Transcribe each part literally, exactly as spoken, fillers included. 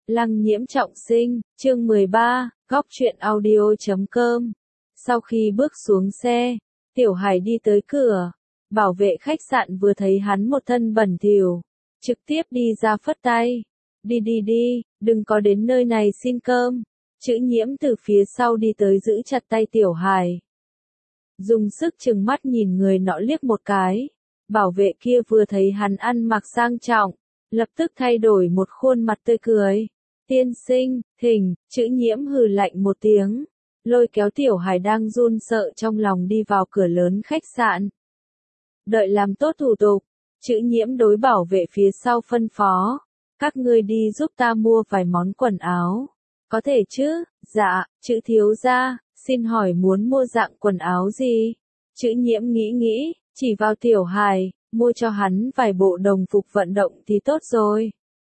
Lăng Nhiễm trọng sinh, chương mười ba, góc truyện audio chấm com. Sau khi bước xuống xe, Tiểu Hải đi tới cửa, bảo vệ khách sạn vừa thấy hắn một thân bẩn thỉu, trực tiếp đi ra phất tay. Đi đi đi, đừng có đến nơi này xin cơm. Chữ Nhiễm từ phía sau đi tới giữ chặt tay Tiểu Hải. Dùng sức trừng mắt nhìn người nọ liếc một cái. Bảo vệ kia vừa thấy hắn ăn mặc sang trọng, lập tức thay đổi một khuôn mặt tươi cười. Tiên sinh, thỉnh, Chữ Nhiễm hừ lạnh một tiếng, lôi kéo Tiểu Hải đang run sợ trong lòng đi vào cửa lớn khách sạn. Đợi làm tốt thủ tục, Chữ Nhiễm đối bảo vệ phía sau phân phó, các ngươi đi giúp ta mua vài món quần áo. Có thể chứ? Dạ, Chữ thiếu gia, xin hỏi muốn mua dạng quần áo gì? Chữ Nhiễm nghĩ nghĩ, chỉ vào Tiểu Hải, mua cho hắn vài bộ đồng phục vận động thì tốt rồi.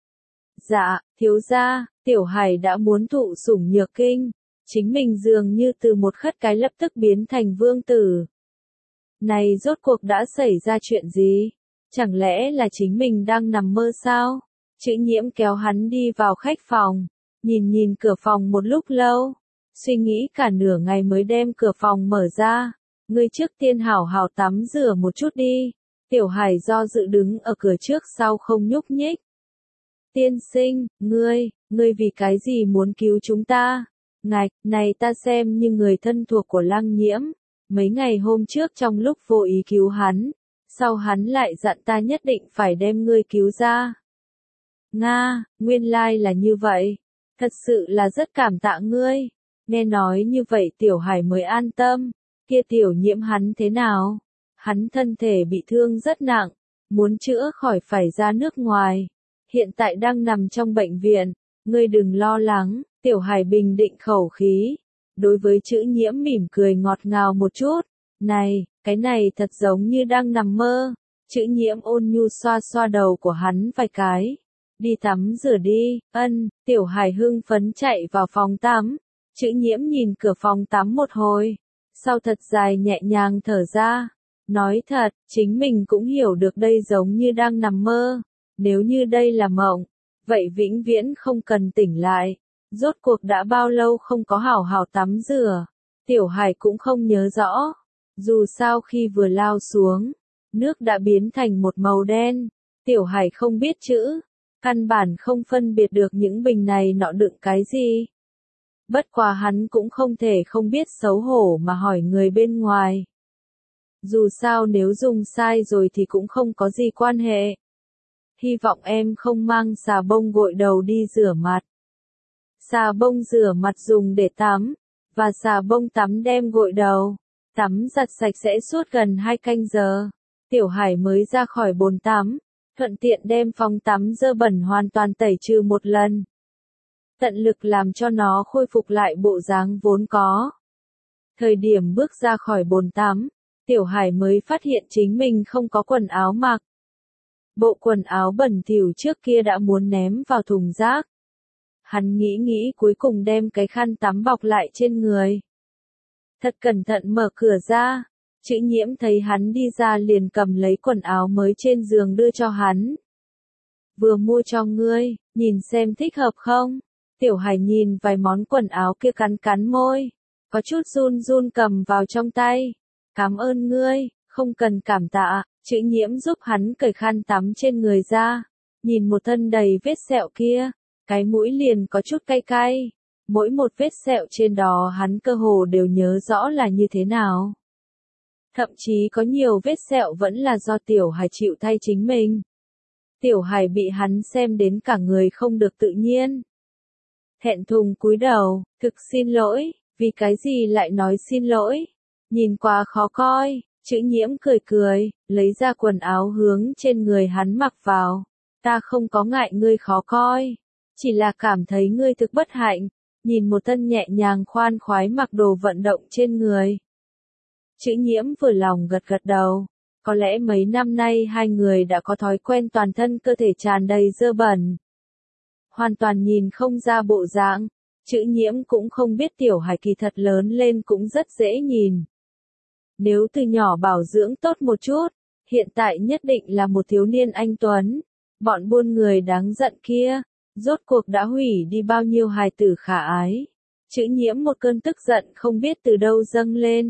Dạ, thiếu gia, Tiểu Hải đã muốn thụ sủng nhược kinh, chính mình dường như từ một khất cái lập tức biến thành vương tử. Này rốt cuộc đã xảy ra chuyện gì? Chẳng lẽ là chính mình đang nằm mơ sao? Chữ Nhiễm kéo hắn đi vào khách phòng, nhìn nhìn cửa phòng một lúc lâu, suy nghĩ cả nửa ngày mới đem cửa phòng mở ra. Ngươi trước tiên hảo hảo tắm rửa một chút đi. Tiểu Hải do dự đứng ở cửa trước sau không nhúc nhích. Tiên sinh, ngươi, ngươi vì cái gì muốn cứu chúng ta? Ngạch, này ta xem như người thân thuộc của Lăng Nhiễm. Mấy ngày hôm trước trong lúc vô ý cứu hắn, sau hắn lại dặn ta nhất định phải đem ngươi cứu ra. Nga, nguyên lai là như vậy. Thật sự là rất cảm tạ ngươi. Nghe nói như vậy Tiểu Hải mới an tâm. Kia Tiểu Nhiễm hắn thế nào? Hắn thân thể bị thương rất nặng, muốn chữa khỏi phải ra nước ngoài. Hiện tại đang nằm trong bệnh viện, ngươi đừng lo lắng. Tiểu Hải bình định khẩu khí, đối với Chữ Nhiễm mỉm cười ngọt ngào một chút. Này, cái này thật giống như đang nằm mơ. Chữ Nhiễm ôn nhu xoa xoa đầu của hắn vài cái. Đi tắm rửa đi, ân. Tiểu Hải hưng phấn chạy vào phòng tắm. Chữ Nhiễm nhìn cửa phòng tắm một hồi, sau thật dài nhẹ nhàng thở ra. Nói thật, chính mình cũng hiểu được đây giống như đang nằm mơ. Nếu như đây là mộng, vậy vĩnh viễn không cần tỉnh lại. Rốt cuộc đã bao lâu không có hảo hảo tắm rửa, Tiểu Hải cũng không nhớ rõ. Dù sao khi vừa lao xuống, nước đã biến thành một màu đen. Tiểu Hải không biết chữ, căn bản không phân biệt được những bình này nọ đựng cái gì. Bất quá hắn cũng không thể không biết xấu hổ mà hỏi người bên ngoài. Dù sao nếu dùng sai rồi thì cũng không có gì quan hệ. Hy vọng em không mang xà bông gội đầu đi rửa mặt. Xà bông rửa mặt dùng để tắm, và xà bông tắm đem gội đầu. Tắm giặt sạch sẽ suốt gần hai canh giờ. Tiểu Hải mới ra khỏi bồn tắm, thuận tiện đem phòng tắm dơ bẩn hoàn toàn tẩy trừ một lần. Tận lực làm cho nó khôi phục lại bộ dáng vốn có. Thời điểm bước ra khỏi bồn tắm, Tiểu Hải mới phát hiện chính mình không có quần áo mặc. Bộ quần áo bẩn thỉu trước kia đã muốn ném vào thùng rác. Hắn nghĩ nghĩ cuối cùng đem cái khăn tắm bọc lại trên người. Thật cẩn thận mở cửa ra, Chữ Nhiễm thấy hắn đi ra liền cầm lấy quần áo mới trên giường đưa cho hắn. Vừa mua cho ngươi, nhìn xem thích hợp không? Tiểu Hải nhìn vài món quần áo kia cắn cắn môi, có chút run run cầm vào trong tay. Cảm ơn ngươi, không cần cảm tạ. Chữ Nhiễm giúp hắn cởi khăn tắm trên người ra, nhìn một thân đầy vết sẹo kia, cái mũi liền có chút cay cay. Mỗi một vết sẹo trên đó hắn cơ hồ đều nhớ rõ là như thế nào. Thậm chí có nhiều vết sẹo vẫn là do Tiểu Hải chịu thay chính mình. Tiểu Hải bị hắn xem đến cả người không được tự nhiên. Thẹn thùng cúi đầu, thực xin lỗi, vì cái gì lại nói xin lỗi? Nhìn quá khó coi. Chữ Nhiễm cười cười, lấy ra quần áo hướng trên người hắn mặc vào. Ta không có ngại ngươi khó coi, chỉ là cảm thấy ngươi thực bất hạnh. Nhìn một thân nhẹ nhàng khoan khoái mặc đồ vận động trên người. Chữ Nhiễm vừa lòng gật gật đầu. Có lẽ mấy năm nay hai người đã có thói quen toàn thân cơ thể tràn đầy dơ bẩn. Hoàn toàn nhìn không ra bộ dạng. Chữ Nhiễm cũng không biết Tiểu Hải kỳ thật lớn lên cũng rất dễ nhìn. Nếu từ nhỏ bảo dưỡng tốt một chút, hiện tại nhất định là một thiếu niên anh tuấn. Bọn buôn người đáng giận kia, Rốt cuộc đã hủy đi bao nhiêu hài tử khả ái. Chữ Nhiễm một cơn tức giận không biết từ đâu dâng lên.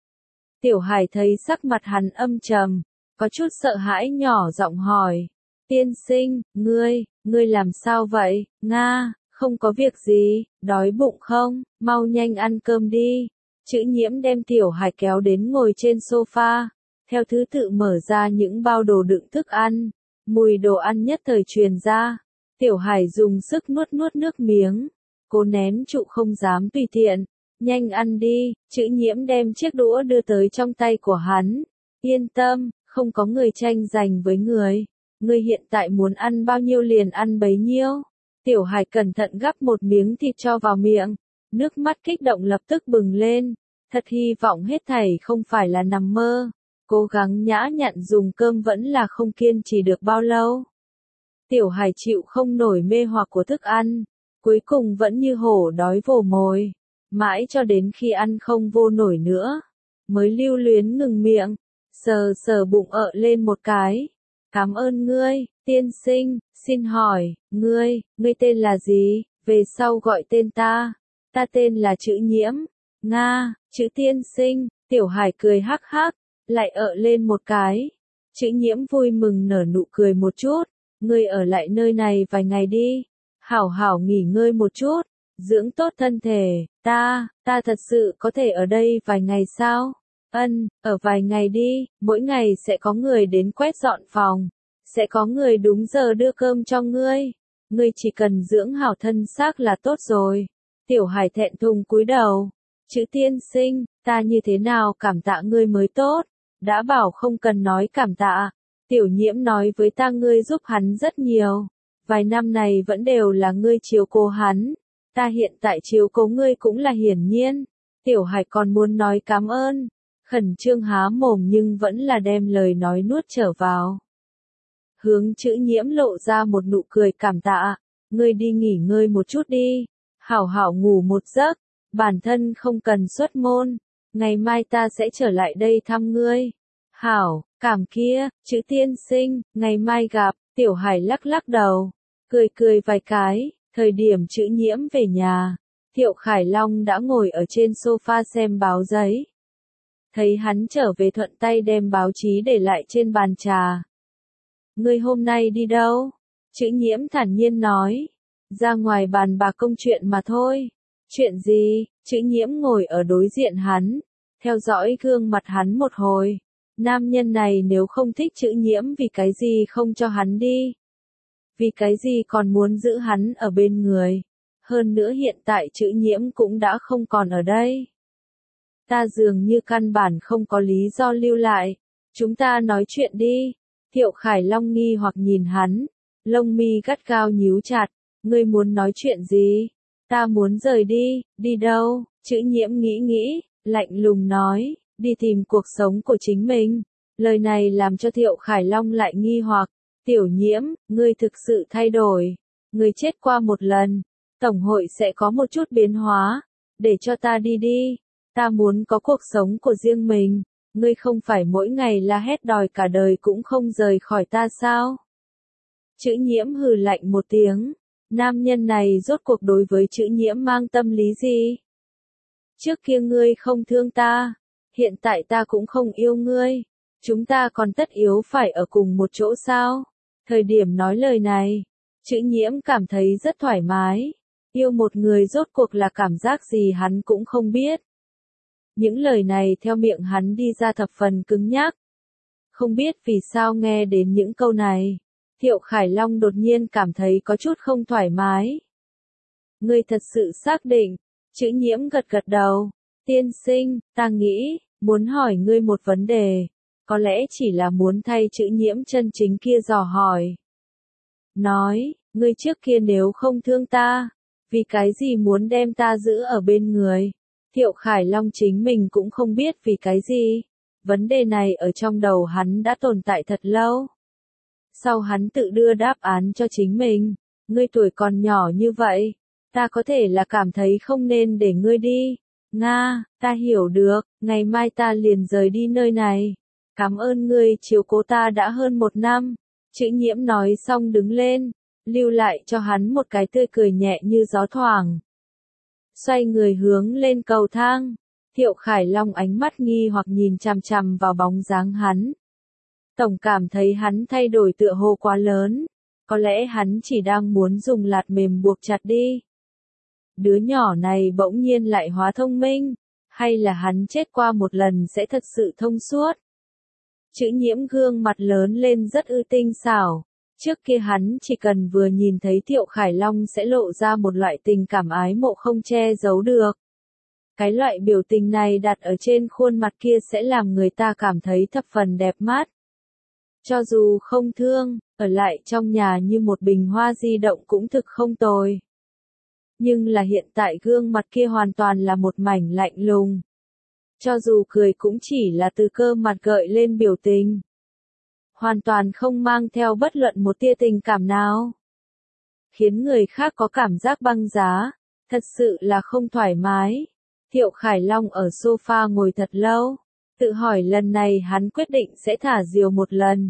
Tiểu Hải thấy sắc mặt hắn âm trầm, có chút sợ hãi nhỏ giọng hỏi. Tiên sinh, ngươi, ngươi làm sao vậy? Nga, không có việc gì, đói bụng không, mau nhanh ăn cơm đi. Chữ Nhiễm đem Tiểu Hải kéo đến ngồi trên sofa, theo thứ tự mở ra những bao đồ đựng thức ăn. Mùi đồ ăn nhất thời truyền ra. Tiểu Hải dùng sức nuốt nuốt nước miếng, cố nén trụ không dám tùy tiện. Nhanh ăn đi, Chữ Nhiễm đem chiếc đũa đưa tới trong tay của hắn. Yên tâm, không có người tranh giành với người. Ngươi hiện tại muốn ăn bao nhiêu liền ăn bấy nhiêu. Tiểu Hải cẩn thận gắp một miếng thịt cho vào miệng. Nước mắt kích động lập tức bừng lên. Thật hy vọng hết thảy không phải là nằm mơ. Cố gắng nhã nhặn dùng cơm vẫn là không kiên trì được bao lâu. Tiểu Hải chịu không nổi mê hoặc của thức ăn. Cuối cùng vẫn như hổ đói vồ mồi. Mãi cho đến khi ăn không vô nổi nữa. Mới lưu luyến ngừng miệng. Sờ sờ bụng ợ lên một cái. Cảm ơn ngươi, tiên sinh, xin hỏi, ngươi, ngươi tên là gì, về sau gọi tên ta. Ta tên là Chữ Nhiễm. Nga, Chữ tiên sinh, Tiểu Hải cười hắc hắc, lại ợ lên một cái. Chữ Nhiễm vui mừng nở nụ cười một chút. Ngươi ở lại nơi này vài ngày đi. Hảo hảo nghỉ ngơi một chút. Dưỡng tốt thân thể. Ta, ta thật sự có thể ở đây vài ngày sao? Ân, ở vài ngày đi, mỗi ngày sẽ có người đến quét dọn phòng. Sẽ có người đúng giờ đưa cơm cho ngươi. Ngươi chỉ cần dưỡng hảo thân xác là tốt rồi. Tiểu Hải thẹn thùng cúi đầu. Chữ tiên sinh, ta như thế nào cảm tạ ngươi mới tốt. Đã bảo không cần nói cảm tạ. Tiểu Nhiễm nói với ta ngươi giúp hắn rất nhiều. Vài năm này vẫn đều là ngươi chiếu cố hắn. Ta hiện tại chiếu cố ngươi cũng là hiển nhiên. Tiểu Hải còn muốn nói cảm ơn. Khẩn trương há mồm nhưng vẫn là đem lời nói nuốt trở vào. Hướng Chữ Nhiễm lộ ra một nụ cười cảm tạ. Ngươi đi nghỉ ngơi một chút đi. Hảo hảo ngủ một giấc. Bản thân không cần xuất môn. Ngày mai ta sẽ trở lại đây thăm ngươi. Hảo, cảm kia, Chữ tiên sinh, ngày mai gặp. Tiểu Hải lắc lắc đầu. Cười cười vài cái. Thời điểm Chữ Nhiễm về nhà. Thiệu Khải Long đã ngồi ở trên sofa xem báo giấy. Thấy hắn trở về thuận tay đem báo chí để lại trên bàn trà. Ngươi hôm nay đi đâu? Chữ Nhiễm thản nhiên nói. Ra ngoài bàn bạc công chuyện mà thôi. Chuyện gì? Chữ Nhiễm ngồi ở đối diện hắn. Theo dõi gương mặt hắn một hồi. Nam nhân này nếu không thích Chữ Nhiễm vì cái gì không cho hắn đi? Vì cái gì còn muốn giữ hắn ở bên người? Hơn nữa hiện tại Chữ Nhiễm cũng đã không còn ở đây. Ta dường như căn bản không có lý do lưu lại. Chúng ta nói chuyện đi. Thiệu Khải Long nghi hoặc nhìn hắn. Lông mi gắt gao nhíu chặt. Ngươi muốn nói chuyện gì? Ta muốn rời đi. Đi đâu? Chữ Nhiễm nghĩ nghĩ. Lạnh lùng nói. Đi tìm cuộc sống của chính mình. Lời này làm cho Thiệu Khải Long lại nghi hoặc. Tiểu Nhiễm, ngươi thực sự thay đổi. Ngươi chết qua một lần. Tổng hội sẽ có một chút biến hóa. Để cho ta đi đi. Ta muốn có cuộc sống của riêng mình. Ngươi không phải mỗi ngày la hét đòi cả đời cũng không rời khỏi ta sao? Chữ Nhiễm hừ lạnh một tiếng. Nam nhân này rốt cuộc đối với Chữ Nhiễm mang tâm lý gì? Trước kia ngươi không thương ta. Hiện tại ta cũng không yêu ngươi. Chúng ta còn tất yếu phải ở cùng một chỗ sao? Thời điểm nói lời này, Chữ Nhiễm cảm thấy rất thoải mái. Yêu một người rốt cuộc là cảm giác gì hắn cũng không biết. Những lời này theo miệng hắn đi ra thập phần cứng nhắc. Không biết vì sao nghe đến những câu này, Thiệu Khải Long đột nhiên cảm thấy có chút không thoải mái. Ngươi thật sự xác định? Chữ Nhiễm gật gật đầu. Tiên sinh, ta nghĩ, muốn hỏi ngươi một vấn đề. Có lẽ chỉ là muốn thay Chữ Nhiễm chân chính kia dò hỏi. Nói, ngươi trước kia nếu không thương ta, vì cái gì muốn đem ta giữ ở bên người? Thiệu Khải Long chính mình cũng không biết vì cái gì. Vấn đề này ở trong đầu hắn đã tồn tại thật lâu. Sau hắn tự đưa đáp án cho chính mình. Ngươi tuổi còn nhỏ như vậy. Ta có thể là cảm thấy không nên để ngươi đi. Nga, ta hiểu được, ngày mai ta liền rời đi nơi này. Cảm ơn ngươi chiếu cố ta đã hơn một năm. Chữ Nhiễm nói xong đứng lên. lưu lại cho hắn một cái tươi cười nhẹ như gió thoảng. Xoay người hướng lên cầu thang, Thiệu Khải Long ánh mắt nghi hoặc nhìn chằm chằm vào bóng dáng hắn. Tổng cảm thấy hắn thay đổi tựa hồ quá lớn, có lẽ hắn chỉ đang muốn dùng lạt mềm buộc chặt đi. Đứa nhỏ này bỗng nhiên lại hóa thông minh, hay là hắn chết qua một lần sẽ thật sự thông suốt. Chữ Nhiễm gương mặt lớn lên rất ư tinh xảo, trước kia hắn chỉ cần vừa nhìn thấy Thiệu Khải Long sẽ lộ ra một loại tình cảm ái mộ không che giấu được. Cái loại biểu tình này đặt ở trên khuôn mặt kia sẽ làm người ta cảm thấy thập phần đẹp mắt. Cho dù không thương, ở lại trong nhà như một bình hoa di động cũng thực không tồi. Nhưng là hiện tại gương mặt kia hoàn toàn là một mảnh lạnh lùng. Cho dù cười cũng chỉ là từ cơ mặt gợi lên biểu tình. Hoàn toàn không mang theo bất luận một tia tình cảm nào. Khiến người khác có cảm giác băng giá, thật sự là không thoải mái. Thiệu Khải Long ở sofa ngồi thật lâu, tự hỏi lần này hắn quyết định sẽ thả diều một lần.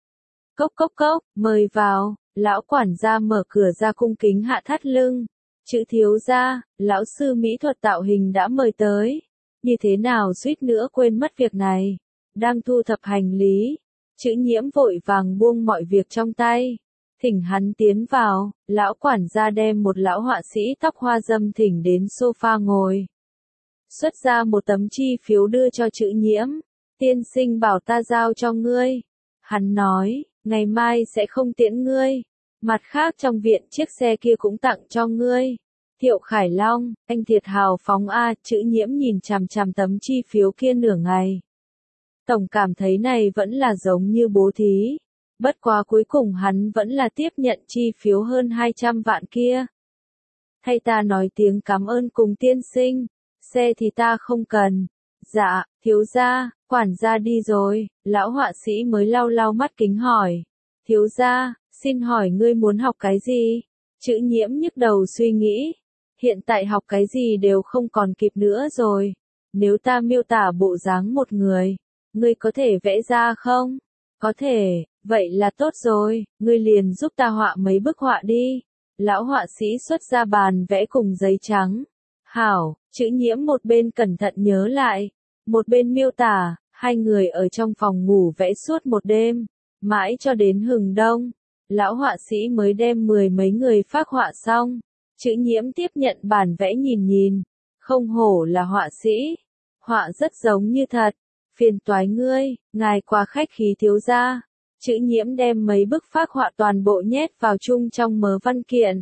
Cốc cốc cốc, mời vào, lão quản gia mở cửa ra cung kính hạ thắt lưng. Chữ thiếu gia, lão sư mỹ thuật tạo hình đã mời tới. Như thế nào suýt nữa quên mất việc này. Đang thu thập hành lý. Chữ Nhiễm vội vàng buông mọi việc trong tay. Thỉnh hắn tiến vào, lão quản gia đem một lão họa sĩ tóc hoa dâm thỉnh đến sofa ngồi. Xuất ra một tấm chi phiếu đưa cho Chữ Nhiễm. Tiên sinh bảo ta giao cho ngươi. Hắn nói, ngày mai sẽ không tiễn ngươi. Mặt khác trong viện chiếc xe kia cũng tặng cho ngươi. Thiệu Khải Long, anh thiệt hào phóng a. Chữ Nhiễm nhìn chằm chằm tấm chi phiếu kia nửa ngày. Tổng cảm thấy này vẫn là giống như bố thí. Bất quá cuối cùng hắn vẫn là tiếp nhận chi phiếu hơn hai trăm vạn kia. Thay ta nói tiếng cảm ơn cùng tiên sinh. Xe thì ta không cần. Dạ, thiếu gia, quản gia đi rồi. Lão họa sĩ mới lau lau mắt kính hỏi. Thiếu gia, xin hỏi ngươi muốn học cái gì? Chữ Nhiễm nhức đầu suy nghĩ. Hiện tại học cái gì đều không còn kịp nữa rồi. Nếu ta miêu tả bộ dáng một người, ngươi có thể vẽ ra không? Có thể, vậy là tốt rồi, ngươi liền giúp ta họa mấy bức họa đi. Lão họa sĩ xuất ra bàn vẽ cùng giấy trắng. Hảo, Chữ Nhiễm một bên cẩn thận nhớ lại, một bên miêu tả, hai người ở trong phòng ngủ vẽ suốt một đêm, mãi cho đến hừng đông. Lão họa sĩ mới đem mười mấy người phác họa xong. Chữ Nhiễm tiếp nhận bản vẽ nhìn nhìn, không hổ là họa sĩ, họa rất giống như thật. Phiền toái ngươi, ngài quá khách khí thiếu gia. Chữ Nhiễm đem mấy bức phác họa toàn bộ nhét vào chung trong mớ văn kiện.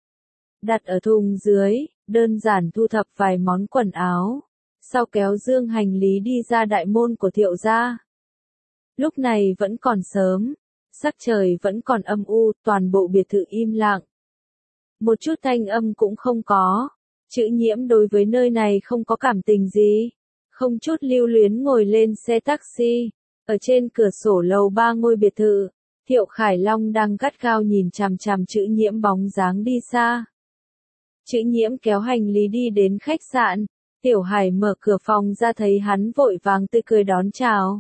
Đặt ở thùng dưới, đơn giản thu thập vài món quần áo. Sau kéo dương hành lý đi ra đại môn của Thiệu gia. Lúc này vẫn còn sớm, sắc trời vẫn còn âm u, toàn bộ biệt thự im lặng. Một chút thanh âm cũng không có. Chữ Nhiễm đối với nơi này không có cảm tình gì. Không chút lưu luyến ngồi lên xe taxi. Ở trên cửa sổ lầu ba ngôi biệt thự, Thiệu Khải Long đang gắt gao nhìn chằm chằm Chữ Nhiễm bóng dáng đi xa. Chữ Nhiễm kéo hành lý đi đến khách sạn. Tiểu Hải mở cửa phòng ra thấy hắn vội vàng tươi cười đón chào.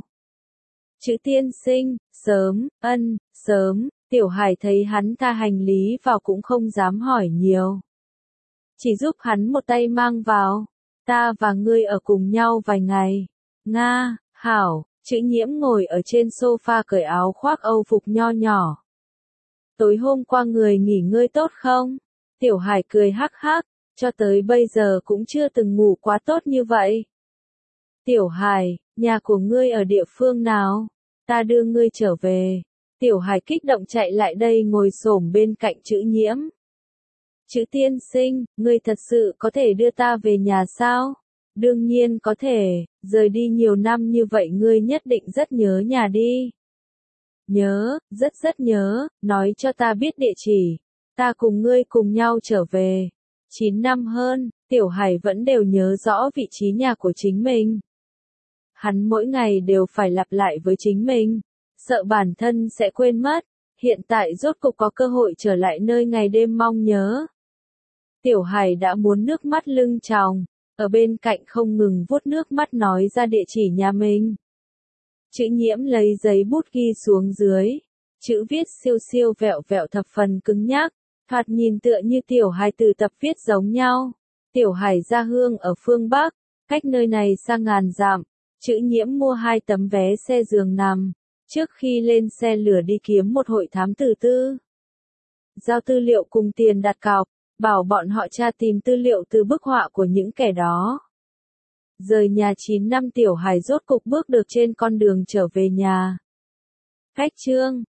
Chữ tiên sinh, sớm, ân, sớm. Tiểu Hải thấy hắn tha hành lý vào cũng không dám hỏi nhiều. Chỉ giúp hắn một tay mang vào. Ta và ngươi ở cùng nhau vài ngày. Nga, hảo. Chữ Nhiễm ngồi ở trên sofa cởi áo khoác âu phục nho nhỏ. Tối hôm qua người nghỉ ngơi tốt không? Tiểu Hải cười hắc hắc, cho tới bây giờ cũng chưa từng ngủ quá tốt như vậy. Tiểu Hải, nhà của ngươi ở địa phương nào? Ta đưa ngươi trở về. Tiểu Hải kích động chạy lại đây ngồi xổm bên cạnh Chữ Nhiễm. Chữ tiên sinh, ngươi thật sự có thể đưa ta về nhà sao? Đương nhiên có thể, rời đi nhiều năm như vậy ngươi nhất định rất nhớ nhà đi. Nhớ, rất rất nhớ, nói cho ta biết địa chỉ. Ta cùng ngươi cùng nhau trở về. chín năm hơn, Tiểu Hải vẫn đều nhớ rõ vị trí nhà của chính mình. Hắn mỗi ngày đều phải lặp lại với chính mình, sợ bản thân sẽ quên mất. Hiện tại rốt cục có cơ hội trở lại nơi ngày đêm mong nhớ. Tiểu Hải đã muốn nước mắt lưng tròng, ở bên cạnh không ngừng vuốt nước mắt nói ra địa chỉ nhà mình. Chữ Nhiễm lấy giấy bút ghi xuống dưới. Chữ viết siêu siêu vẹo vẹo thập phần cứng nhắc, thoạt nhìn tựa như tiểu hài từ tập viết giống nhau. Tiểu Hải gia hương ở phương Bắc, cách nơi này xa ngàn dặm. Chữ Nhiễm mua hai tấm vé xe giường nằm, trước khi lên xe lửa đi kiếm một hội thám tử tư. Giao tư liệu cùng tiền đặt cọc, bảo bọn họ tra tìm tư liệu từ bức họa của những kẻ đó. Rời nhà chín năm Tiểu Hải rốt cục bước được trên con đường trở về nhà. Khách trương